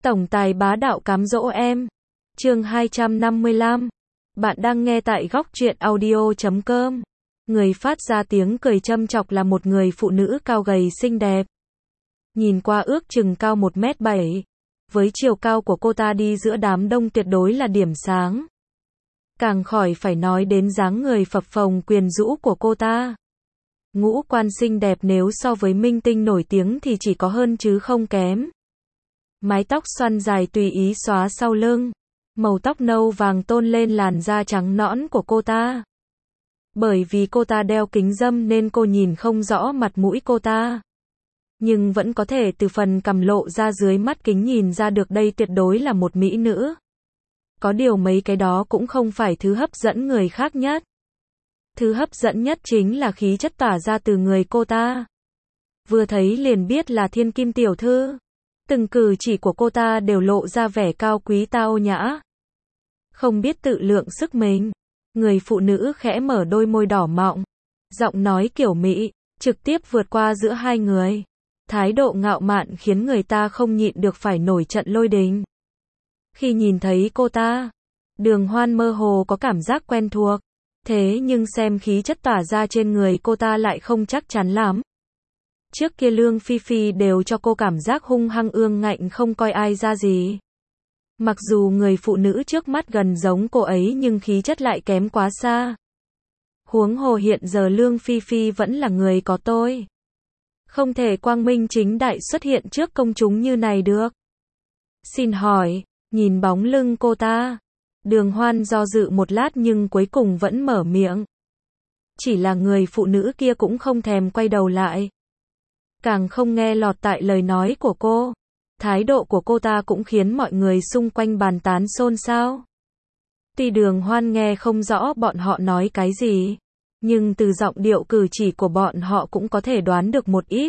Tổng tài bá đạo cám dỗ em. Chương 255. Bạn đang nghe tại góc truyện audio.com. Người phát ra tiếng cười châm chọc là một người phụ nữ cao gầy xinh đẹp. Nhìn qua ước chừng cao 1m7. Với chiều cao của cô ta đi giữa đám đông tuyệt đối là điểm sáng. Càng khỏi phải nói đến dáng người phập phồng quyến rũ của cô ta. Ngũ quan xinh đẹp nếu so với minh tinh nổi tiếng thì chỉ có hơn chứ không kém. Mái tóc xoăn dài tùy ý xóa sau lưng. Màu tóc nâu vàng tôn lên làn da trắng nõn của cô ta. Bởi vì cô ta đeo kính râm nên cô nhìn không rõ mặt mũi cô ta. Nhưng vẫn có thể từ phần cằm lộ ra dưới mắt kính nhìn ra được đây tuyệt đối là một mỹ nữ. Có điều mấy cái đó cũng không phải thứ hấp dẫn người khác nhất. Thứ hấp dẫn nhất chính là khí chất tỏa ra từ người cô ta. Vừa thấy liền biết là thiên kim tiểu thư. Từng cử chỉ của cô ta đều lộ ra vẻ cao quý tao nhã. Không biết tự lượng sức mình. Người phụ nữ khẽ mở đôi môi đỏ mọng. Giọng nói kiểu Mỹ, trực tiếp vượt qua giữa hai người. Thái độ ngạo mạn khiến người ta không nhịn được phải nổi trận lôi đình. Khi nhìn thấy cô ta, Đường Hoan mơ hồ có cảm giác quen thuộc. Thế nhưng xem khí chất tỏa ra trên người cô ta lại không chắc chắn lắm. Trước kia Lương Phi Phi đều cho cô cảm giác hung hăng ương ngạnh không coi ai ra gì. Mặc dù người phụ nữ trước mắt gần giống cô ấy nhưng khí chất lại kém quá xa. Huống hồ hiện giờ Lương Phi Phi vẫn là người có tôi. Không thể quang minh chính đại xuất hiện trước công chúng như này được. Xin hỏi, nhìn bóng lưng cô ta. Đường Hoan do dự một lát nhưng cuối cùng vẫn mở miệng. Chỉ là người phụ nữ kia cũng không thèm quay đầu lại. Càng không nghe lọt tại lời nói của cô. Thái độ của cô ta cũng khiến mọi người xung quanh bàn tán xôn xao. Tuy Đường Hoan nghe không rõ bọn họ nói cái gì, nhưng từ giọng điệu cử chỉ của bọn họ cũng có thể đoán được một ít.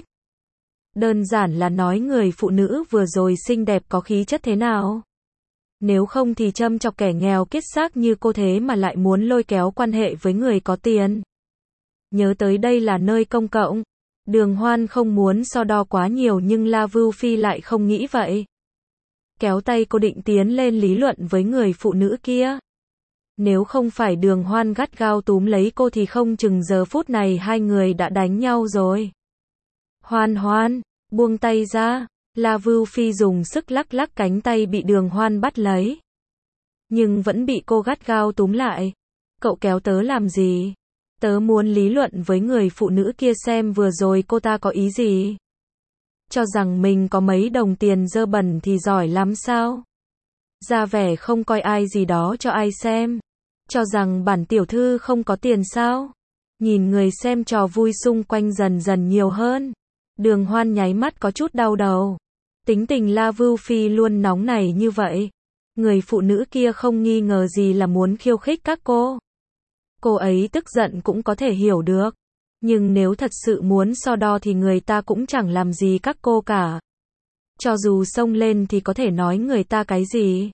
Đơn giản là nói người phụ nữ vừa rồi xinh đẹp có khí chất thế nào. Nếu không thì châm chọc kẻ nghèo kiết xác như cô thế mà lại muốn lôi kéo quan hệ với người có tiền. Nhớ tới đây là nơi công cộng. Đường Hoan không muốn so đo quá nhiều nhưng La Vưu Phi lại không nghĩ vậy. Kéo tay cô định tiến lên lý luận với người phụ nữ kia. Nếu không phải Đường Hoan gắt gao túm lấy cô thì không chừng giờ phút này hai người đã đánh nhau rồi. Hoan Hoan, buông tay ra. La Vưu Phi dùng sức lắc lắc cánh tay bị Đường Hoan bắt lấy. Nhưng vẫn bị cô gắt gao túm lại. Cậu kéo tớ làm gì? Tớ muốn lý luận với người phụ nữ kia xem vừa rồi cô ta có ý gì. Cho rằng mình có mấy đồng tiền dơ bẩn thì giỏi lắm sao? Ra vẻ không coi ai gì đó cho ai xem. Cho rằng bản tiểu thư không có tiền sao? Nhìn người xem trò vui xung quanh dần dần nhiều hơn. Đường Hoan nháy mắt có chút đau đầu. Tính tình La Vưu Phi luôn nóng nảy như vậy. Người phụ nữ kia không nghi ngờ gì là muốn khiêu khích các cô. Cô ấy tức giận cũng có thể hiểu được. Nhưng nếu thật sự muốn so đo thì người ta cũng chẳng làm gì các cô cả. Cho dù xông lên thì có thể nói người ta cái gì.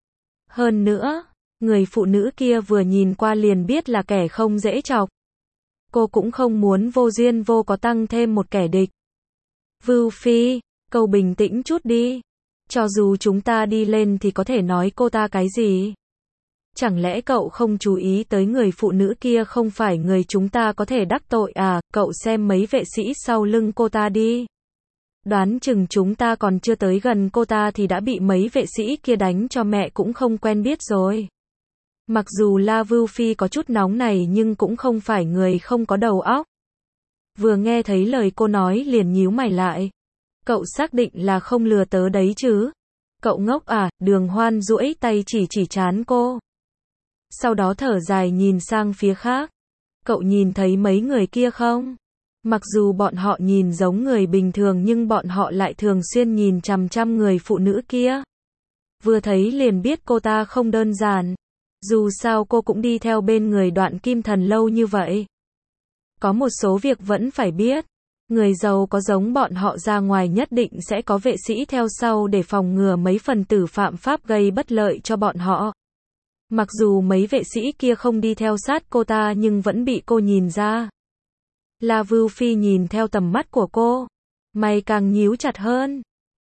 Hơn nữa, người phụ nữ kia vừa nhìn qua liền biết là kẻ không dễ chọc. Cô cũng không muốn vô duyên vô có tăng thêm một kẻ địch. Vưu Phi, cậu bình tĩnh chút đi. Cho dù chúng ta đi lên thì có thể nói cô ta cái gì. Chẳng lẽ cậu không chú ý tới người phụ nữ kia không phải người chúng ta có thể đắc tội à? Cậu xem mấy vệ sĩ sau lưng cô ta đi. Đoán chừng chúng ta còn chưa tới gần cô ta thì đã bị mấy vệ sĩ kia đánh cho mẹ cũng không quen biết rồi. Mặc dù La Vưu Phi có chút nóng này nhưng cũng không phải người không có đầu óc. Vừa nghe thấy lời cô nói liền nhíu mày lại. Cậu xác định là không lừa tớ đấy chứ? Cậu ngốc à? Đường Hoan duỗi tay chỉ trán cô. Sau đó thở dài nhìn sang phía khác. Cậu nhìn thấy mấy người kia không? Mặc dù bọn họ nhìn giống người bình thường nhưng bọn họ lại thường xuyên nhìn chằm chằm người phụ nữ kia. Vừa thấy liền biết cô ta không đơn giản. Dù sao cô cũng đi theo bên người Đoạn Kim Thần lâu như vậy. Có một số việc vẫn phải biết. Người giàu có giống bọn họ ra ngoài nhất định sẽ có vệ sĩ theo sau để phòng ngừa mấy phần tử phạm pháp gây bất lợi cho bọn họ. Mặc dù mấy vệ sĩ kia không đi theo sát cô ta nhưng vẫn bị cô nhìn ra. La Vưu Phi nhìn theo tầm mắt của cô. Mày càng nhíu chặt hơn.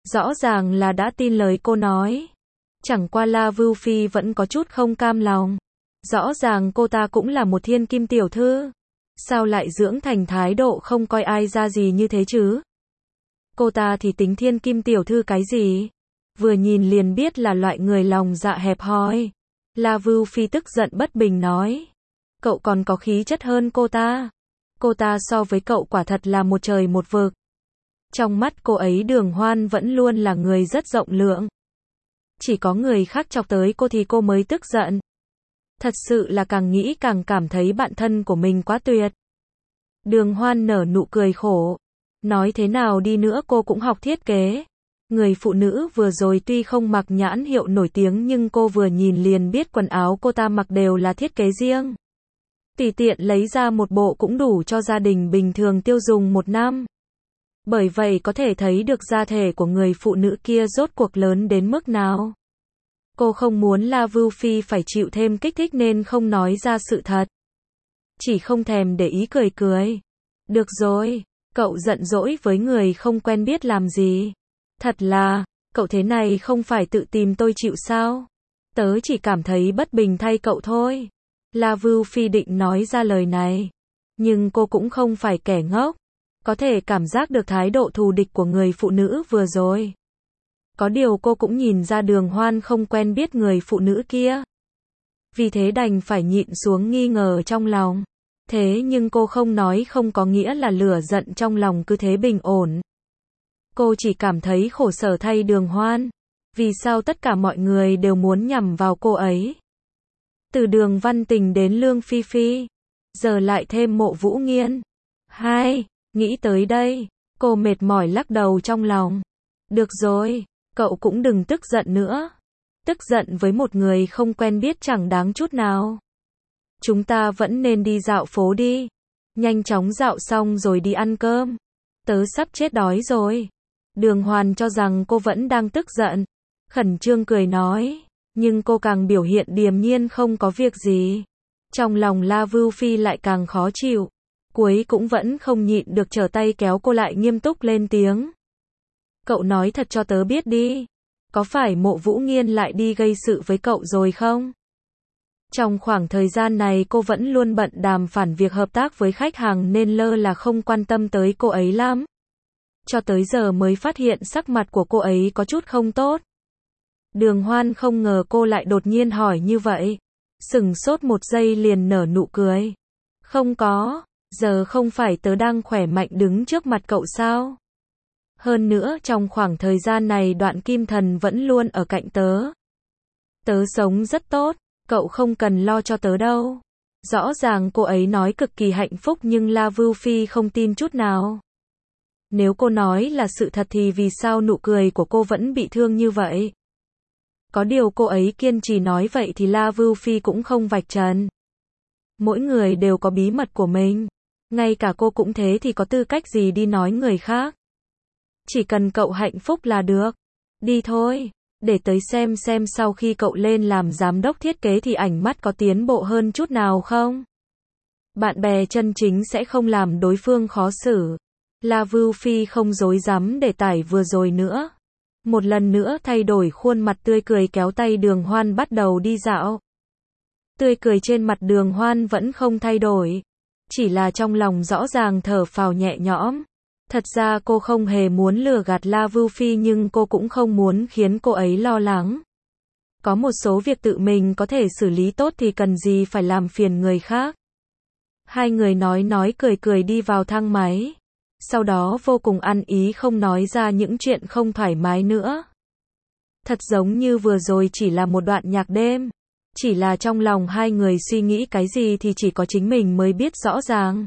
Rõ ràng là đã tin lời cô nói. Chẳng qua La Vưu Phi vẫn có chút không cam lòng. Rõ ràng cô ta cũng là một thiên kim tiểu thư. Sao lại dưỡng thành thái độ không coi ai ra gì như thế chứ? Cô ta thì tính thiên kim tiểu thư cái gì? Vừa nhìn liền biết là loại người lòng dạ hẹp hòi. La Vưu Phi tức giận bất bình nói. Cậu còn có khí chất hơn cô ta. Cô ta so với cậu quả thật là một trời một vực. Trong mắt cô ấy Đường Hoan vẫn luôn là người rất rộng lượng. Chỉ có người khác chọc tới cô thì cô mới tức giận. Thật sự là càng nghĩ càng cảm thấy bạn thân của mình quá tuyệt. Đường Hoan nở nụ cười khổ. Nói thế nào đi nữa cô cũng học thiết kế. Người phụ nữ vừa rồi tuy không mặc nhãn hiệu nổi tiếng nhưng cô vừa nhìn liền biết quần áo cô ta mặc đều là thiết kế riêng. Tùy tiện lấy ra một bộ cũng đủ cho gia đình bình thường tiêu dùng một năm. Bởi vậy có thể thấy được gia thể của người phụ nữ kia rốt cuộc lớn đến mức nào. Cô không muốn La Vưu Phi phải chịu thêm kích thích nên không nói ra sự thật. Chỉ không thèm để ý cười cười. Được rồi, cậu giận dỗi với người không quen biết làm gì. Thật là, cậu thế này không phải tự tìm tôi chịu sao? Tớ chỉ cảm thấy bất bình thay cậu thôi. La Vưu Phi định nói ra lời này. Nhưng cô cũng không phải kẻ ngốc. Có thể cảm giác được thái độ thù địch của người phụ nữ vừa rồi. Có điều cô cũng nhìn ra Đường Hoan không quen biết người phụ nữ kia. Vì thế đành phải nhịn xuống nghi ngờ trong lòng. Thế nhưng cô không nói không có nghĩa là lửa giận trong lòng cứ thế bình ổn. Cô chỉ cảm thấy khổ sở thay Đường Hoan. Vì sao tất cả mọi người đều muốn nhằm vào cô ấy? Từ Đường Văn Tình đến Lương Phi Phi. Giờ lại thêm Mộ Vũ Nghiên. Nghĩ tới đây, cô mệt mỏi lắc đầu trong lòng. Được rồi, cậu cũng đừng tức giận nữa. Tức giận với một người không quen biết chẳng đáng chút nào. Chúng ta vẫn nên đi dạo phố đi. Nhanh chóng dạo xong rồi đi ăn cơm. Tớ sắp chết đói rồi. Đường Hoàn cho rằng cô vẫn đang tức giận. Khẩn trương cười nói. Nhưng cô càng biểu hiện điềm nhiên không có việc gì. Trong lòng La Vưu Phi lại càng khó chịu. Cuối cũng vẫn không nhịn được trở tay kéo cô lại nghiêm túc lên tiếng. Cậu nói thật cho tớ biết đi. Có phải Mộ Vũ Nghiên lại đi gây sự với cậu rồi không? Trong khoảng thời gian này cô vẫn luôn bận đàm phán việc hợp tác với khách hàng nên lơ là không quan tâm tới cô ấy lắm. Cho tới giờ mới phát hiện sắc mặt của cô ấy có chút không tốt. Đường Hoan không ngờ cô lại đột nhiên hỏi như vậy. Sửng sốt một giây liền nở nụ cười. Không có, giờ không phải tớ đang khỏe mạnh đứng trước mặt cậu sao? Hơn nữa trong khoảng thời gian này Đoạn Kim Thần vẫn luôn ở cạnh tớ. Tớ sống rất tốt, cậu không cần lo cho tớ đâu. Rõ ràng cô ấy nói cực kỳ hạnh phúc nhưng La Vưu Phi không tin chút nào. Nếu cô nói là sự thật thì vì sao nụ cười của cô vẫn bị thương như vậy? Có điều cô ấy kiên trì nói vậy thì La Vưu Phi cũng không vạch trần. Mỗi người đều có bí mật của mình. Ngay cả cô cũng thế thì có tư cách gì đi nói người khác. Chỉ cần cậu hạnh phúc là được. Đi thôi, để tới xem sau khi cậu lên làm giám đốc thiết kế thì ảnh mắt có tiến bộ hơn chút nào không? Bạn bè chân chính sẽ không làm đối phương khó xử. La Vưu Phi không dối dám để tải vừa rồi nữa. Một lần nữa thay đổi khuôn mặt tươi cười kéo tay Đường Hoan bắt đầu đi dạo. Tươi cười trên mặt Đường Hoan vẫn không thay đổi. Chỉ là trong lòng rõ ràng thở phào nhẹ nhõm. Thật ra cô không hề muốn lừa gạt La Vưu Phi nhưng cô cũng không muốn khiến cô ấy lo lắng. Có một số việc tự mình có thể xử lý tốt thì cần gì phải làm phiền người khác. Hai người nói cười đi vào thang máy. Sau đó vô cùng ăn ý không nói ra những chuyện không thoải mái nữa. Thật giống như vừa rồi chỉ là một đoạn nhạc đêm. Chỉ là trong lòng hai người suy nghĩ cái gì thì chỉ có chính mình mới biết rõ ràng.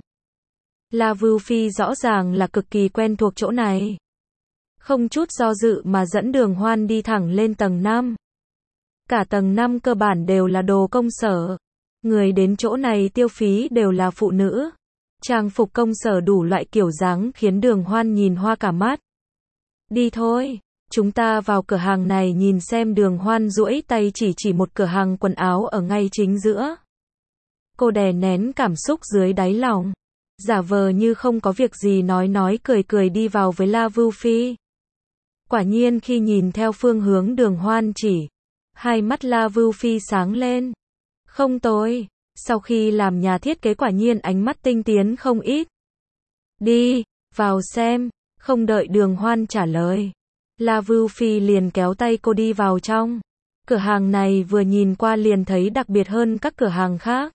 La Vưu Phi rõ ràng là cực kỳ quen thuộc chỗ này. Không chút do dự mà dẫn Đường Hoan đi thẳng lên tầng 5. Cả tầng 5 cơ bản đều là đồ công sở. Người đến chỗ này tiêu phí đều là phụ nữ. Trang phục công sở đủ loại kiểu dáng khiến Đường Hoan nhìn hoa cả mắt. Đi thôi, chúng ta vào cửa hàng này nhìn xem. Đường Hoan duỗi tay chỉ một cửa hàng quần áo ở ngay chính giữa. Cô đè nén cảm xúc dưới đáy lòng. Giả vờ như không có việc gì nói cười đi vào với La Vưu Phi. Quả nhiên khi nhìn theo phương hướng Đường Hoan chỉ, hai mắt La Vưu Phi sáng lên. Không tồi, sau khi làm nhà thiết kế quả nhiên ánh mắt tinh tiến không ít. Đi, vào xem, không đợi Đường Hoan trả lời. La Vưu Phi liền kéo tay cô đi vào trong. Cửa hàng này vừa nhìn qua liền thấy đặc biệt hơn các cửa hàng khác.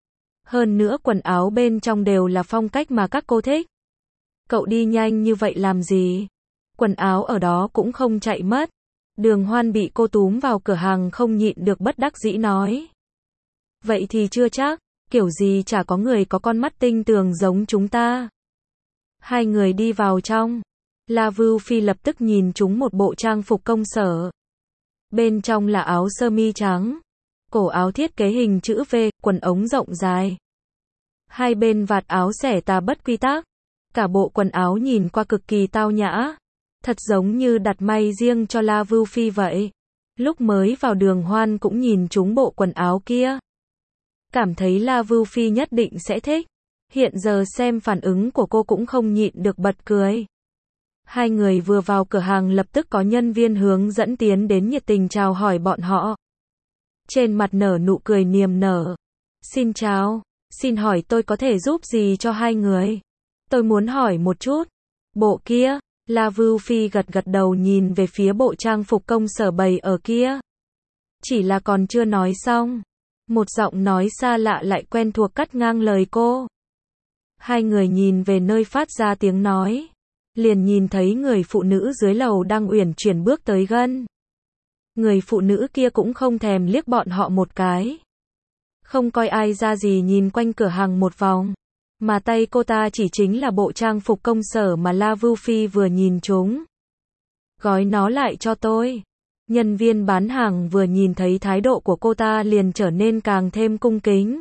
Hơn nữa quần áo bên trong đều là phong cách mà các cô thích. Cậu đi nhanh như vậy làm gì? Quần áo ở đó cũng không chạy mất. Đường Hoan bị cô túm vào cửa hàng không nhịn được bất đắc dĩ nói. Vậy thì chưa chắc, kiểu gì chả có người có con mắt tinh tường giống chúng ta. Hai người đi vào trong. La Vưu Phi lập tức nhìn chúng một bộ trang phục công sở. Bên trong là áo sơ mi trắng. Cổ áo thiết kế hình chữ V, quần ống rộng dài. Hai bên vạt áo xẻ tà bất quy tắc. Cả bộ quần áo nhìn qua cực kỳ tao nhã. Thật giống như đặt may riêng cho La Vưu Phi vậy. Lúc mới vào Đường Hoan cũng nhìn trúng bộ quần áo kia. Cảm thấy La Vưu Phi nhất định sẽ thích. Hiện giờ xem phản ứng của cô cũng không nhịn được bật cười. Hai người vừa vào cửa hàng lập tức có nhân viên hướng dẫn tiến đến nhiệt tình chào hỏi bọn họ. Trên mặt nở nụ cười niềm nở. Xin chào, xin hỏi tôi có thể giúp gì cho hai người? Tôi muốn hỏi một chút. Bộ kia, La Vưu Phi gật gật đầu nhìn về phía bộ trang phục công sở bày ở kia. Chỉ là còn chưa nói xong. Một giọng nói xa lạ lại quen thuộc cắt ngang lời cô. Hai người nhìn về nơi phát ra tiếng nói. Liền nhìn thấy người phụ nữ dưới lầu đang uyển chuyển bước tới gần. Người phụ nữ kia cũng không thèm liếc bọn họ một cái. Không coi ai ra gì nhìn quanh cửa hàng một vòng. Mà tay cô ta chỉ chính là bộ trang phục công sở mà La Vưu Phi vừa nhìn trúng. Gói nó lại cho tôi. Nhân viên bán hàng vừa nhìn thấy thái độ của cô ta liền trở nên càng thêm cung kính.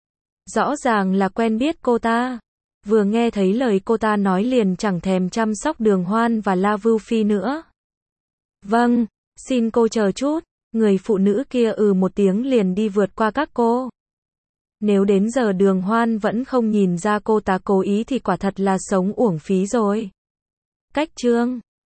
Rõ ràng là quen biết cô ta. Vừa nghe thấy lời cô ta nói liền chẳng thèm chăm sóc Đường Hoan và La Vưu Phi nữa. Vâng, xin cô chờ chút. Người phụ nữ kia một tiếng liền đi vượt qua các cô. Nếu đến giờ Đường Hoan vẫn không nhìn ra cô ta cố ý thì quả thật là sống uổng phí rồi. Cách chương